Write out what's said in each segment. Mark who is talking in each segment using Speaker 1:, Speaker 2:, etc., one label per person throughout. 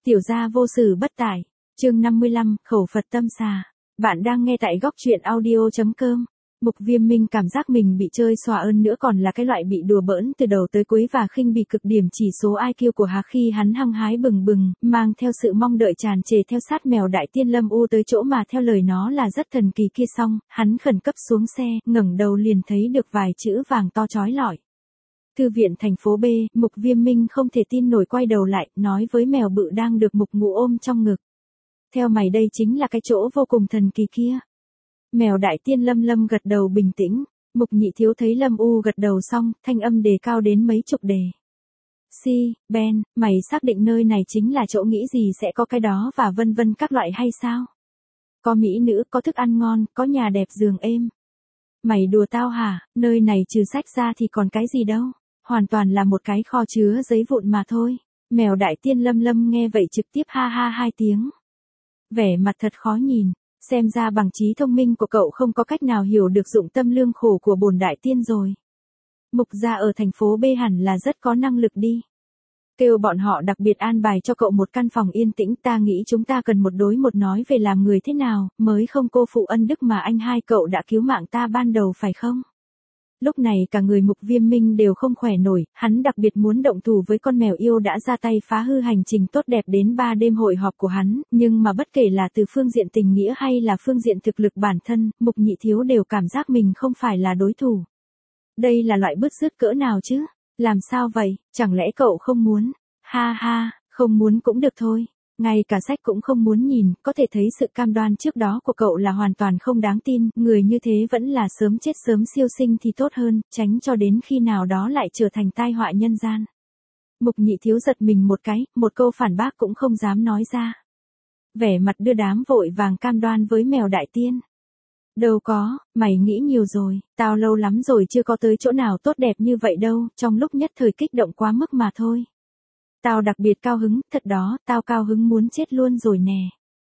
Speaker 1: Tiểu gia vô sự bất tải. Chương 55, khẩu Phật tâm xà. Bạn đang nghe tại góc truyện audio.com. Mục Viêm Minh cảm giác mình bị chơi xòa ơn nữa còn là cái loại bị đùa bỡn từ đầu tới cuối và khinh bỉ cực điểm chỉ số IQ của Hà khi hắn hăng hái bừng bừng, mang theo sự mong đợi tràn trề theo sát mèo đại tiên Lâm U tới chỗ mà theo lời nó là rất thần kỳ kia xong, hắn khẩn cấp xuống xe, ngẩng đầu liền thấy được vài chữ vàng to chói lọi. Thư viện thành phố B, Mục Viêm Minh không thể tin nổi quay đầu lại, nói với mèo bự đang được Mục Ngũ ôm trong ngực. Theo mày đây chính là cái chỗ vô cùng thần kỳ kia. Mèo đại tiên Lâm gật đầu bình tĩnh, Mục Nhị Thiếu thấy Lâm U gật đầu xong, thanh âm đề cao đến mấy chục đề. Ben, mày xác định nơi này chính là chỗ nghĩ gì sẽ có cái đó và vân vân các loại hay sao? Có mỹ nữ, có thức ăn ngon, có nhà đẹp giường êm. Mày đùa tao hả, nơi này trừ sách ra thì còn cái gì đâu, hoàn toàn là một cái kho chứa giấy vụn mà thôi. Mèo đại tiên Lâm nghe vậy trực tiếp ha ha hai tiếng. Vẻ mặt thật khó nhìn, xem ra bằng trí thông minh của cậu không có cách nào hiểu được dụng tâm lương khổ của bổn đại tiên rồi. Mục gia ở thành phố B hẳn là rất có năng lực đi. Kêu bọn họ đặc biệt an bài cho cậu một căn phòng yên tĩnh, ta nghĩ chúng ta cần một đối một nói về làm người thế nào, mới không cô phụ ân đức mà anh hai cậu đã cứu mạng ta ban đầu phải không? Lúc này cả người Mục Viêm Minh đều không khỏe nổi, hắn đặc biệt muốn động thủ với con mèo yêu đã ra tay phá hư hành trình tốt đẹp đến 3 đêm hội họp của hắn, nhưng mà bất kể là từ phương diện tình nghĩa hay là phương diện thực lực bản thân, Mục Nhị Thiếu đều cảm giác mình không phải là đối thủ. Đây là loại bứt rứt cỡ nào chứ? Làm sao vậy, chẳng lẽ cậu không muốn? Ha ha, không muốn cũng được thôi. Ngay cả sách cũng không muốn nhìn, có thể thấy sự cam đoan trước đó của cậu là hoàn toàn không đáng tin, người như thế vẫn là sớm chết sớm siêu sinh thì tốt hơn, tránh cho đến khi nào đó lại trở thành tai họa nhân gian. Mục Nhị Thiếu giật mình một cái, một câu phản bác cũng không dám nói ra. Vẻ mặt đưa đám vội vàng cam đoan với mèo đại tiên. Đâu có, mày nghĩ nhiều rồi, tao lâu lắm rồi chưa có tới chỗ nào tốt đẹp như vậy đâu, trong lúc nhất thời kích động quá mức mà thôi. Tao đặc biệt cao hứng, thật đó, tao cao hứng muốn chết luôn rồi nè.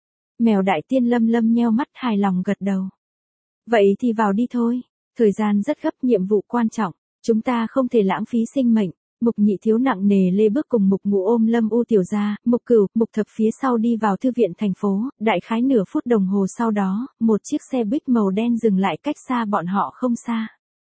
Speaker 1: Mèo đại tiên Lâm nheo mắt hài lòng gật đầu. Vậy thì vào đi thôi, thời gian rất gấp, nhiệm vụ quan trọng, chúng ta không thể lãng phí sinh mệnh. Mục Nhị Thiếu nặng nề lê bước cùng Mục Ngũ ôm Lâm U tiểu gia, Mục Cửu, Mục Thập phía sau đi vào thư viện thành phố, đại khái nửa phút đồng hồ sau đó, một chiếc xe buýt màu đen dừng lại cách xa bọn họ không xa.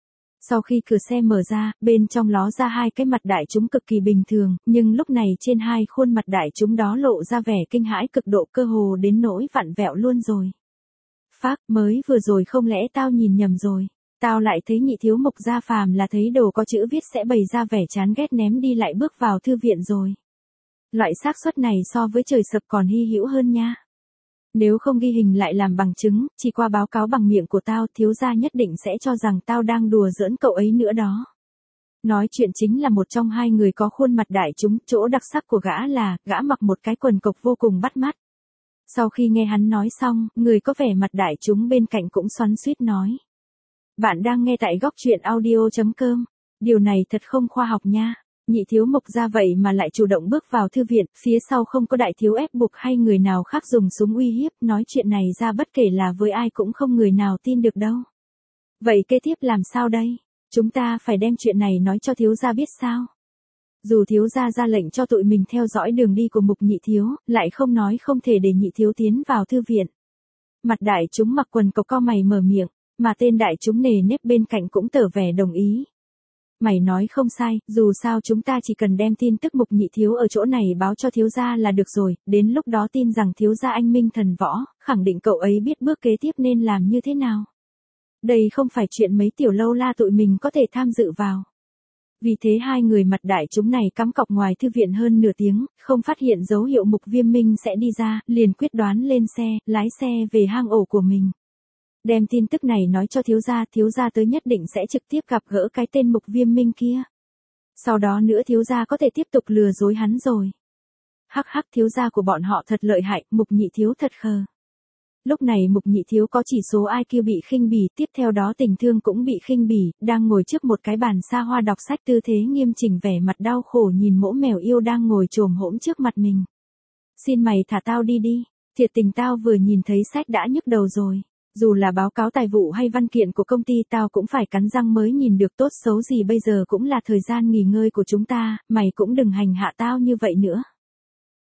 Speaker 1: Sau khi cửa xe mở ra, bên trong ló ra hai cái mặt đại chúng cực kỳ bình thường, nhưng lúc này trên hai khuôn mặt đại chúng đó lộ ra vẻ kinh hãi cực độ, cơ hồ đến nỗi vặn vẹo luôn rồi. Phác, mới vừa rồi không lẽ tao nhìn nhầm rồi? Tao lại thấy Nhị Thiếu Mục gia phàm là thấy đồ có chữ viết sẽ bày ra vẻ chán ghét ném đi lại bước vào thư viện rồi. Loại xác suất này so với trời sập còn hy hữu hơn nha. Nếu không ghi hình lại làm bằng chứng, chỉ qua báo cáo bằng miệng của tao, thiếu gia nhất định sẽ cho rằng tao đang đùa giỡn cậu ấy nữa đó. Nói chuyện chính là một trong hai người có khuôn mặt đại chúng, chỗ đặc sắc của gã là, gã mặc một cái quần cộc vô cùng bắt mắt. Sau khi nghe hắn nói xong, người có vẻ mặt đại chúng bên cạnh cũng xoắn xuýt nói. Bạn đang nghe tại góc truyện audio.com, điều này thật không khoa học nha. Nhị Thiếu Mục ra vậy mà lại chủ động bước vào thư viện, phía sau không có đại thiếu ép buộc hay người nào khác dùng súng uy hiếp, nói chuyện này ra bất kể là với ai cũng không người nào tin được đâu. Vậy kế tiếp làm sao đây? Chúng ta phải đem chuyện này nói cho thiếu gia biết sao? Dù thiếu gia ra lệnh cho tụi mình theo dõi đường đi của Mục Nhị Thiếu, lại không nói không thể để Nhị Thiếu tiến vào thư viện. Mặt đại chúng mặc quần cộc cau mày mở miệng, mà tên đại chúng nề nếp bên cạnh cũng tỏ vẻ đồng ý. Mày nói không sai, dù sao chúng ta chỉ cần đem tin tức Mục Nhị Thiếu ở chỗ này báo cho thiếu gia là được rồi, đến lúc đó tin rằng thiếu gia anh minh thần võ, khẳng định cậu ấy biết bước kế tiếp nên làm như thế nào. Đây không phải chuyện mấy tiểu lâu la tụi mình có thể tham dự vào. Vì thế hai người mặt đại chúng này cắm cọc ngoài thư viện hơn nửa tiếng, không phát hiện dấu hiệu Mục Viêm Minh sẽ đi ra, liền quyết đoán lên xe, lái xe về hang ổ của mình. Đem tin tức này nói cho thiếu gia tới nhất định sẽ trực tiếp gặp gỡ cái tên Mục Viêm Minh kia. Sau đó nữa thiếu gia có thể tiếp tục lừa dối hắn rồi. Hắc hắc, thiếu gia của bọn họ thật lợi hại, Mục Nhị Thiếu thật khờ. Lúc này Mục Nhị Thiếu có chỉ số IQ bị khinh bỉ, tiếp theo đó tình thương cũng bị khinh bỉ, đang ngồi trước một cái bàn xa hoa đọc sách tư thế nghiêm chỉnh, vẻ mặt đau khổ nhìn mỗ mèo yêu đang ngồi chồm hổm trước mặt mình. Xin mày thả tao đi đi, thiệt tình tao vừa nhìn thấy sách đã nhức đầu rồi. Dù là báo cáo tài vụ hay văn kiện của công ty tao cũng phải cắn răng mới nhìn được, tốt xấu gì bây giờ cũng là thời gian nghỉ ngơi của chúng ta, mày cũng đừng hành hạ tao như vậy nữa.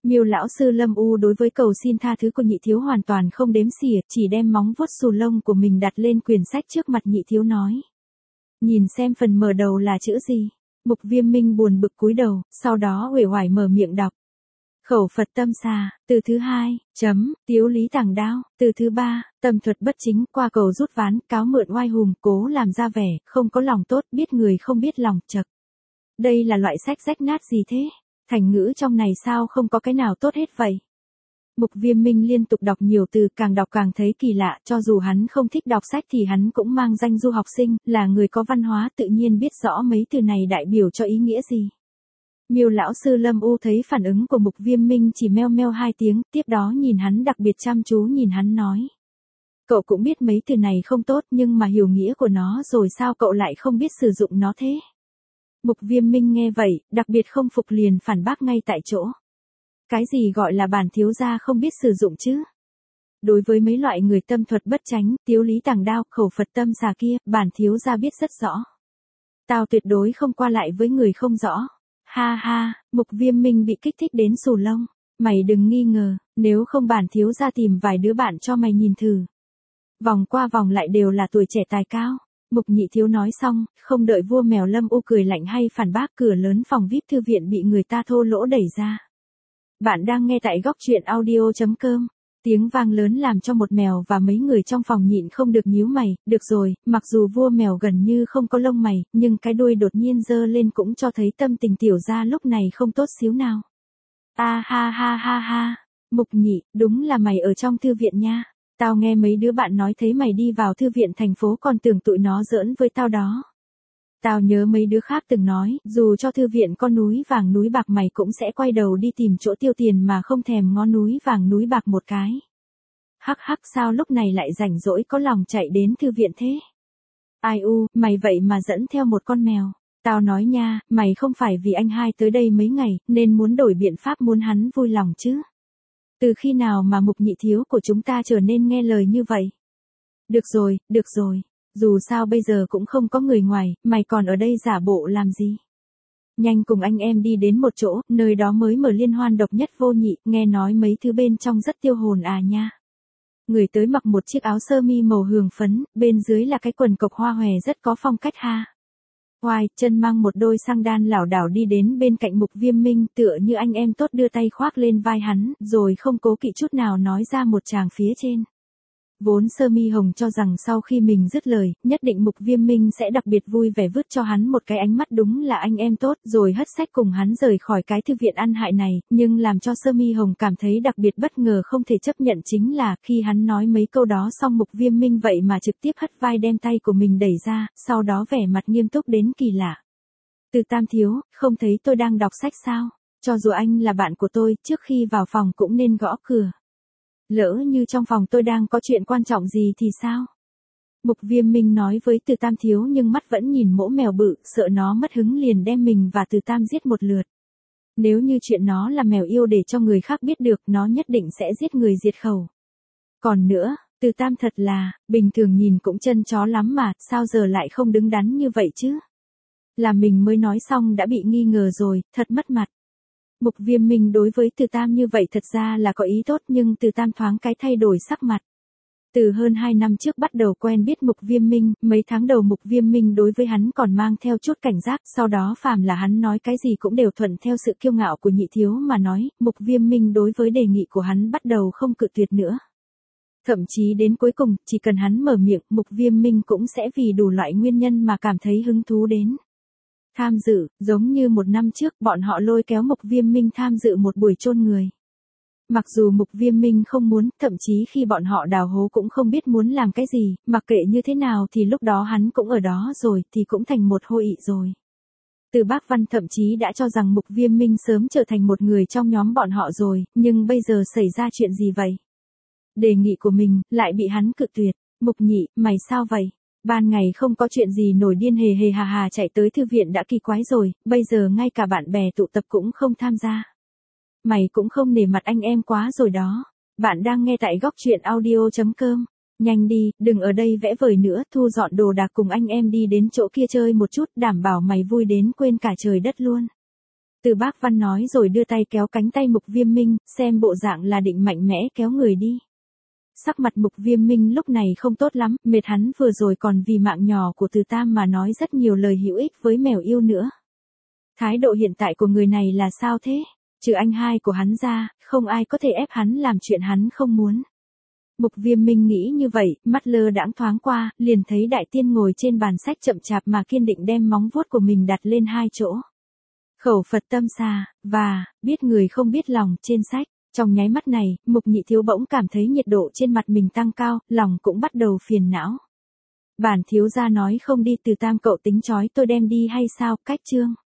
Speaker 1: Miêu lão sư Lâm U đối với cầu xin tha thứ của nhị thiếu hoàn toàn không đếm xỉa, chỉ đem móng vuốt xù lông của mình đặt lên quyển sách trước mặt nhị thiếu nói. Nhìn xem phần mở đầu là chữ gì. Mục Viêm Minh buồn bực cúi đầu, sau đó uể oải mở miệng đọc. Khẩu Phật tâm xà, từ thứ 2, tiếu lý tàng đao, từ thứ 3, tâm thuật bất chính, qua cầu rút ván, cáo mượn oai hùng, cố làm ra vẻ, không có lòng tốt, biết người không biết lòng, chật. Đây là loại sách rách nát gì thế? Thành ngữ trong này sao không có cái nào tốt hết vậy? Mục Viêm Minh liên tục đọc nhiều từ, càng đọc càng thấy kỳ lạ, cho dù hắn không thích đọc sách thì hắn cũng mang danh du học sinh, là người có văn hóa tự nhiên biết rõ mấy từ này đại biểu cho ý nghĩa gì. Miêu lão sư Lâm U thấy phản ứng của Mục Viêm Minh chỉ meo meo 2 tiếng, tiếp đó nhìn hắn đặc biệt chăm chú nhìn hắn nói. Cậu cũng biết mấy từ này không tốt nhưng mà hiểu nghĩa của nó rồi sao cậu lại không biết sử dụng nó thế? Mục Viêm Minh nghe vậy, đặc biệt không phục liền phản bác ngay tại chỗ. Cái gì gọi là bản thiếu gia không biết sử dụng chứ? Đối với mấy loại người tâm thuật bất chánh, tiếu lý tàng đao, khẩu Phật tâm xà kia, bản thiếu gia biết rất rõ. Tao tuyệt đối không qua lại với người không rõ. Ha ha, Mục Viêm Minh bị kích thích đến xù lông. Mày đừng nghi ngờ, nếu không bản thiếu gia tìm vài đứa bạn cho mày nhìn thử. Vòng qua vòng lại đều là tuổi trẻ tài cao. Mục nhị thiếu nói xong, không đợi vua mèo Lâm U cười lạnh hay phản bác, cửa lớn phòng VIP thư viện bị người ta thô lỗ đẩy ra. Bạn đang nghe tại góc truyện audio.com. Tiếng vang lớn làm cho một mèo và mấy người trong phòng nhịn không được nhíu mày. Được rồi, mặc dù vua mèo gần như không có lông mày, nhưng cái đuôi đột nhiên giơ lên cũng cho thấy tâm tình tiểu gia lúc này không tốt xíu nào. Ha ha ha ha ha, Mục nhị, đúng là mày ở trong thư viện nha. Tao nghe mấy đứa bạn nói thấy mày đi vào thư viện thành phố còn tưởng tụi nó giỡn với tao đó. Tao nhớ mấy đứa khác từng nói, dù cho thư viện có núi vàng núi bạc mày cũng sẽ quay đầu đi tìm chỗ tiêu tiền mà không thèm ngó núi vàng núi bạc một cái. Hắc hắc, sao lúc này lại rảnh rỗi có lòng chạy đến thư viện thế? Ai u, mày vậy mà dẫn theo một con mèo. Tao nói nha, mày không phải vì anh hai tới đây mấy ngày, nên muốn đổi biện pháp muốn hắn vui lòng chứ. Từ khi nào mà Mục nhị thiếu của chúng ta trở nên nghe lời như vậy? Được rồi. Dù sao bây giờ cũng không có người ngoài, mày còn ở đây giả bộ làm gì? Nhanh cùng anh em đi đến một chỗ, nơi đó mới mở liên hoan độc nhất vô nhị, nghe nói mấy thứ bên trong rất tiêu hồn à nha. Người tới mặc một chiếc áo sơ mi màu hường phấn, bên dưới là cái quần cộc hoa hòe rất có phong cách ha. Hoài, chân mang một đôi xăng đan lảo đảo đi đến bên cạnh Mục Viêm Minh, tựa như anh em tốt đưa tay khoác lên vai hắn, rồi không cố kỵ chút nào nói ra một tràng phía trên. Vốn Sơ Mi Hồng cho rằng sau khi mình dứt lời, nhất định Mục Viêm Minh sẽ đặc biệt vui vẻ vứt cho hắn một cái ánh mắt đúng là anh em tốt, rồi hất sách cùng hắn rời khỏi cái thư viện ăn hại này, nhưng làm cho Sơ Mi Hồng cảm thấy đặc biệt bất ngờ không thể chấp nhận chính là, khi hắn nói mấy câu đó xong Mục Viêm Minh vậy mà trực tiếp hất vai đem tay của mình đẩy ra, sau đó vẻ mặt nghiêm túc đến kỳ lạ. Từ Tam thiếu, không thấy tôi đang đọc sách sao? Cho dù anh là bạn của tôi, trước khi vào phòng cũng nên gõ cửa. Lỡ như trong phòng tôi đang có chuyện quan trọng gì thì sao? Mục Viêm Minh nói với Từ Tam thiếu nhưng mắt vẫn nhìn mỗ mèo bự, sợ nó mất hứng liền đem mình và Từ Tam giết một lượt. Nếu như chuyện nó là mèo yêu để cho người khác biết được, nó nhất định sẽ giết người diệt khẩu. Còn nữa, Từ Tam thật là, bình thường nhìn cũng chân chó lắm mà, sao giờ lại không đứng đắn như vậy chứ? Là mình mới nói xong đã bị nghi ngờ rồi, thật mất mặt. Mục Viêm Minh đối với Từ Tam như vậy thật ra là có ý tốt nhưng Từ Tam thoáng cái thay đổi sắc mặt. Từ hơn 2 năm trước bắt đầu quen biết Mục Viêm Minh, mấy tháng đầu Mục Viêm Minh đối với hắn còn mang theo chút cảnh giác, sau đó phàm là hắn nói cái gì cũng đều thuận theo sự kiêu ngạo của nhị thiếu mà nói, Mục Viêm Minh đối với đề nghị của hắn bắt đầu không cự tuyệt nữa. Thậm chí đến cuối cùng, chỉ cần hắn mở miệng, Mục Viêm Minh cũng sẽ vì đủ loại nguyên nhân mà cảm thấy hứng thú đến. Tham dự, giống như 1 năm trước bọn họ lôi kéo Mục Viêm Minh tham dự một buổi chôn người. Mặc dù Mục Viêm Minh không muốn, thậm chí khi bọn họ đào hố cũng không biết muốn làm cái gì, mặc kệ như thế nào thì lúc đó hắn cũng ở đó rồi thì cũng thành một hội nghị rồi. Từ Bác Văn thậm chí đã cho rằng Mục Viêm Minh sớm trở thành một người trong nhóm bọn họ rồi, nhưng bây giờ xảy ra chuyện gì vậy? Đề nghị của mình lại bị hắn cự tuyệt. Mục nhị, mày sao vậy? Ban ngày không có chuyện gì nổi điên hề hề hà hà chạy tới thư viện đã kỳ quái rồi, bây giờ ngay cả bạn bè tụ tập cũng không tham gia. Mày cũng không nể mặt anh em quá rồi đó. Bạn đang nghe tại góc truyện audio.com. Nhanh đi, đừng ở đây vẽ vời nữa, thu dọn đồ đạc cùng anh em đi đến chỗ kia chơi một chút, đảm bảo mày vui đến quên cả trời đất luôn. Từ Bác Văn nói rồi đưa tay kéo cánh tay Mục Viêm Minh, xem bộ dạng là định mạnh mẽ kéo người đi. Sắc mặt Mục Viêm Minh lúc này không tốt lắm, mệt hắn vừa rồi còn vì mạng nhỏ của Từ Tam mà nói rất nhiều lời hữu ích với mèo yêu nữa. Thái độ hiện tại của người này là sao thế? Trừ anh hai của hắn ra, không ai có thể ép hắn làm chuyện hắn không muốn. Mục Viêm Minh nghĩ như vậy, mắt lơ đãng thoáng qua, liền thấy Đại Tiên ngồi trên bàn sách chậm chạp mà kiên định đem móng vuốt của mình đặt lên hai chỗ. Khẩu Phật tâm xà, và, biết người không biết lòng trên sách. Trong nháy mắt này, Mục Nhị Thiếu bỗng cảm thấy nhiệt độ trên mặt mình tăng cao, lòng cũng bắt đầu phiền não. Bản thiếu gia nói không đi, Từ Tam cậu tính chói tôi đem đi hay sao, cách chương.